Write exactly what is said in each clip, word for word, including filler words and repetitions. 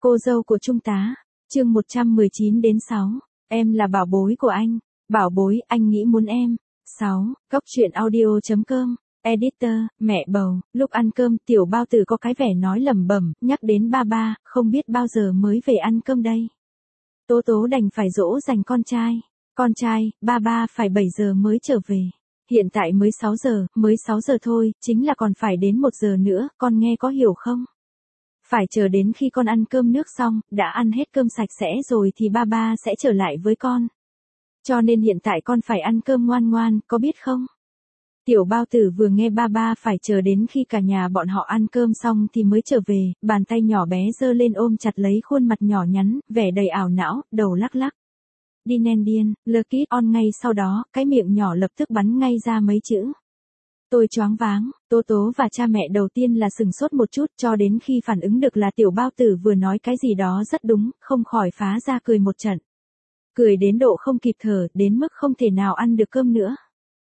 Cô dâu của Trung tá, chương một trăm mười chín đến sáu, em là bảo bối của anh, bảo bối, anh nghĩ muốn em. sáu, Cóc truyện audio chấm com, editor, mẹ bầu, lúc ăn cơm tiểu bao tử có cái vẻ nói lẩm bẩm, nhắc đến ba ba, không biết bao giờ mới về ăn cơm đây. Tố tố đành phải dỗ dành con trai, con trai, ba ba phải bảy giờ mới trở về. Hiện tại mới sáu giờ, mới sáu giờ thôi, chính là còn phải đến một giờ nữa, con nghe có hiểu không? Phải chờ đến khi con ăn cơm nước xong, đã ăn hết cơm sạch sẽ rồi thì ba ba sẽ trở lại với con. Cho nên hiện tại con phải ăn cơm ngoan ngoan, có biết không? Tiểu bao tử vừa nghe ba ba phải chờ đến khi cả nhà bọn họ ăn cơm xong thì mới trở về, bàn tay nhỏ bé giơ lên ôm chặt lấy khuôn mặt nhỏ nhắn, vẻ đầy ảo não, đầu lắc lắc. Đi nen điên, lơ kít on ngay sau đó, cái miệng nhỏ lập tức bắn ngay ra mấy chữ. Tôi choáng váng, Tố Tố và cha mẹ đầu tiên là sừng sốt một chút cho đến khi phản ứng được là tiểu bao tử vừa nói cái gì đó rất đúng, không khỏi phá ra cười một trận. Cười đến độ không kịp thở, đến mức không thể nào ăn được cơm nữa.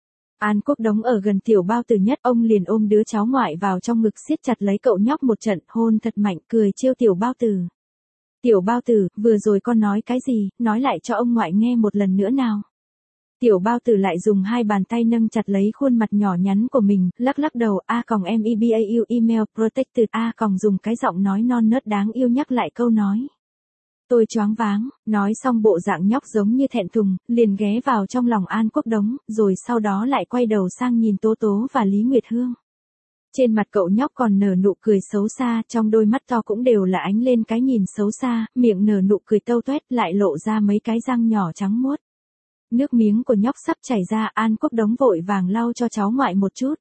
An Quốc Đống ở gần tiểu bao tử nhất, ông liền ôm đứa cháu ngoại vào trong ngực siết chặt lấy cậu nhóc một trận, hôn thật mạnh, cười trêu tiểu bao tử. Tiểu bao tử, vừa rồi con nói cái gì, nói lại cho ông ngoại nghe một lần nữa nào. Tiểu bao tử lại dùng hai bàn tay nâng chặt lấy khuôn mặt nhỏ nhắn của mình, lắc lắc đầu, a còng mebau email protected, a còng dùng cái giọng nói non nớt đáng yêu nhắc lại câu nói. Tôi choáng váng, nói xong bộ dạng nhóc giống như thẹn thùng, liền ghé vào trong lòng An Quốc Đống, rồi sau đó lại quay đầu sang nhìn Tố Tố và Lý Nguyệt Hương. Trên mặt cậu nhóc còn nở nụ cười xấu xa, trong đôi mắt to cũng đều là ánh lên cái nhìn xấu xa, miệng nở nụ cười tâu toét lại lộ ra mấy cái răng nhỏ trắng muốt. Nước miếng của nhóc sắp chảy ra, An Quốc Đống vội vàng lau cho cháu ngoại một chút.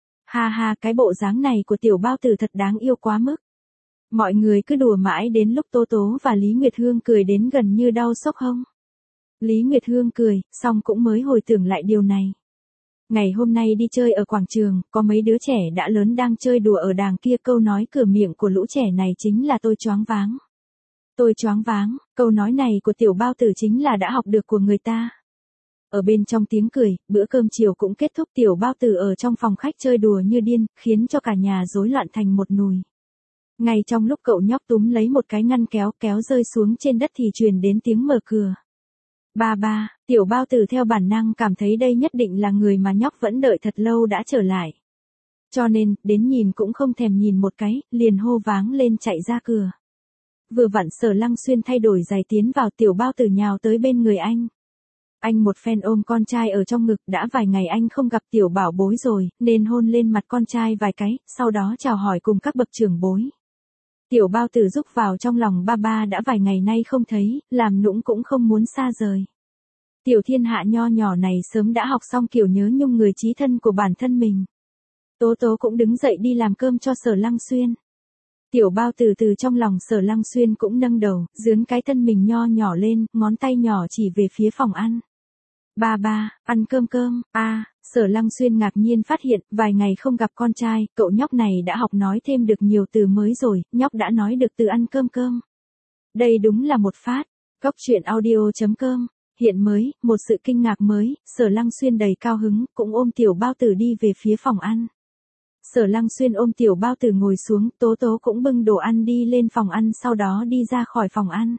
Ha ha, cái bộ dáng này của tiểu bao tử thật đáng yêu quá mức. Mọi người cứ đùa mãi đến lúc Tố Tố và Lý Nguyệt Hương cười đến gần như đau sốc hông. Lý Nguyệt Hương cười, xong cũng mới hồi tưởng lại điều này. Ngày hôm nay đi chơi ở quảng trường, có mấy đứa trẻ đã lớn đang chơi đùa ở đàng kia, câu nói cửa miệng của lũ trẻ này chính là tôi choáng váng. Tôi choáng váng, câu nói này của tiểu bao tử chính là đã học được của người ta. Ở bên trong tiếng cười, bữa cơm chiều cũng kết thúc, tiểu bao tử ở trong phòng khách chơi đùa như điên, khiến cho cả nhà rối loạn thành một nùi. Ngay trong lúc cậu nhóc túm lấy một cái ngăn kéo kéo rơi xuống trên đất thì truyền đến tiếng mở cửa. Ba ba, tiểu bao tử theo bản năng cảm thấy đây nhất định là người mà nhóc vẫn đợi thật lâu đã trở lại. Cho nên, đến nhìn cũng không thèm nhìn một cái, liền hô váng lên chạy ra cửa. Vừa vặn Sở Lăng Xuyên thay đổi giày tiến vào, tiểu bao tử nhào tới bên người anh. Anh một phen ôm con trai ở trong ngực, đã vài ngày anh không gặp tiểu bảo bối rồi, nên hôn lên mặt con trai vài cái, sau đó chào hỏi cùng các bậc trưởng bối. Tiểu bao tử rúc vào trong lòng ba ba đã vài ngày nay không thấy, làm nũng cũng không muốn xa rời. Tiểu thiên hạ nho nhỏ này sớm đã học xong kiểu nhớ nhung người chí thân của bản thân mình. Tố Tố cũng đứng dậy đi làm cơm cho Sở Lăng Xuyên. Tiểu bao tử từ trong lòng Sở Lăng Xuyên cũng nâng đầu, dướn cái thân mình nho nhỏ lên, ngón tay nhỏ chỉ về phía phòng ăn. Ba ba, ăn cơm cơm, a à, Sở Lăng Xuyên ngạc nhiên phát hiện, vài ngày không gặp con trai, cậu nhóc này đã học nói thêm được nhiều từ mới rồi, nhóc đã nói được từ ăn cơm cơm. Đây đúng là một phát. Cóc truyện audio chấm com, hiện mới, một sự kinh ngạc mới, Sở Lăng Xuyên đầy cao hứng, cũng ôm tiểu bao tử đi về phía phòng ăn. Sở Lăng Xuyên ôm tiểu bao tử ngồi xuống, Tố Tố cũng bưng đồ ăn đi lên phòng ăn, sau đó đi ra khỏi phòng ăn.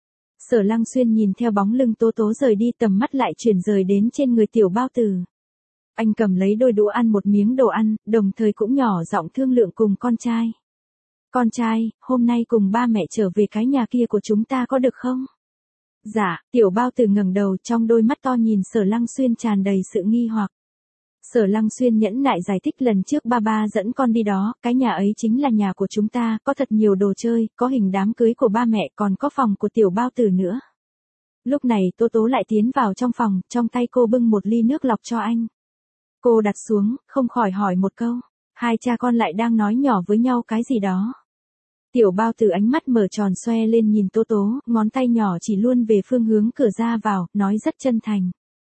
Sở Lăng Xuyên nhìn theo bóng lưng Tố Tố rời đi, tầm mắt lại chuyển rời đến trên người tiểu bao tử. Anh cầm lấy đôi đũa ăn một miếng đồ ăn, đồng thời cũng nhỏ giọng thương lượng cùng con trai. Con trai, hôm nay cùng ba mẹ trở về cái nhà kia của chúng ta có được không? Dạ, tiểu bao tử ngẩng đầu, trong đôi mắt to nhìn Sở Lăng Xuyên tràn đầy sự nghi hoặc. Sở Lăng Xuyên nhẫn nại giải thích, lần trước ba ba dẫn con đi đó, cái nhà ấy chính là nhà của chúng ta, có thật nhiều đồ chơi, có hình đám cưới của ba mẹ, còn có phòng của tiểu bao tử nữa. Lúc này Tố Tố lại tiến vào trong phòng, trong tay cô bưng một ly nước lọc cho anh. Cô đặt xuống, không khỏi hỏi một câu, hai cha con lại đang nói nhỏ với nhau cái gì đó. Tiểu bao tử ánh mắt mở tròn xoe lên nhìn Tố Tố, ngón tay nhỏ chỉ luôn về phương hướng cửa ra vào, nói rất chân thành.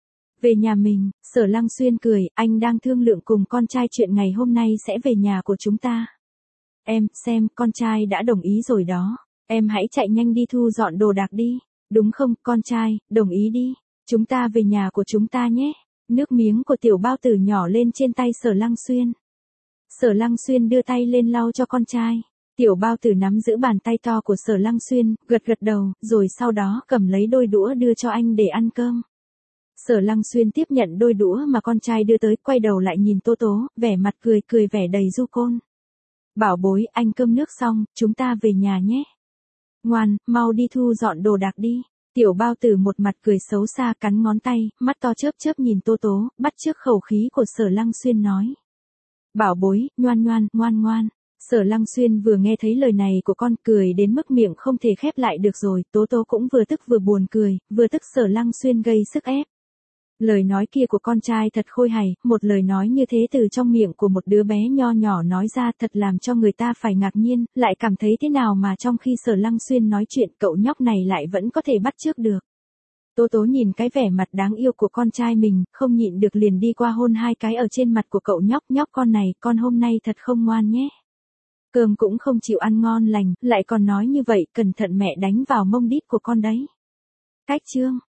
Về nhà mình, Sở Lăng Xuyên cười, anh đang thương lượng cùng con trai chuyện ngày hôm nay sẽ về nhà của chúng ta. Em, xem, con trai đã đồng ý rồi đó, em hãy chạy nhanh đi thu dọn đồ đạc đi, đúng không, con trai, đồng ý đi, chúng ta về nhà của chúng ta nhé. Nước miếng của tiểu bao tử nhỏ lên trên tay Sở Lăng Xuyên. Sở Lăng Xuyên đưa tay lên lau cho con trai. Tiểu bao tử nắm giữ bàn tay to của Sở Lăng Xuyên, gật gật đầu, rồi sau đó cầm lấy đôi đũa đưa cho anh để ăn cơm. Sở Lăng Xuyên tiếp nhận đôi đũa mà con trai đưa tới, quay đầu lại nhìn Tố Tố, vẻ mặt cười cười vẻ đầy du côn. Bảo bối, anh cơm nước xong, chúng ta về nhà nhé. Ngoan, mau đi thu dọn đồ đạc đi. Tiểu bao tử một mặt cười xấu xa cắn ngón tay, mắt to chớp chớp nhìn Tố Tố, bắt chước khẩu khí của Sở Lăng Xuyên nói. Bảo bối, ngoan ngoan, ngoan ngoan. Sở Lăng Xuyên vừa nghe thấy lời này của con cười đến mức miệng không thể khép lại được rồi, Tố Tố cũng vừa tức vừa buồn cười, vừa tức Sở Lăng Xuyên gây sức ép. Lời nói kia của con trai thật khôi hài, một lời nói như thế từ trong miệng của một đứa bé nho nhỏ nói ra thật làm cho người ta phải ngạc nhiên, lại cảm thấy thế nào mà trong khi Sở Lăng Xuyên nói chuyện cậu nhóc này lại vẫn có thể bắt chước được. Tố Tố nhìn cái vẻ mặt đáng yêu của con trai mình, không nhịn được liền đi qua hôn hai cái ở trên mặt của cậu nhóc, nhóc con này, con hôm nay thật không ngoan nhé. Cơm cũng không chịu ăn ngon lành, lại còn nói như vậy, cẩn thận mẹ đánh vào mông đít của con đấy. Cách chương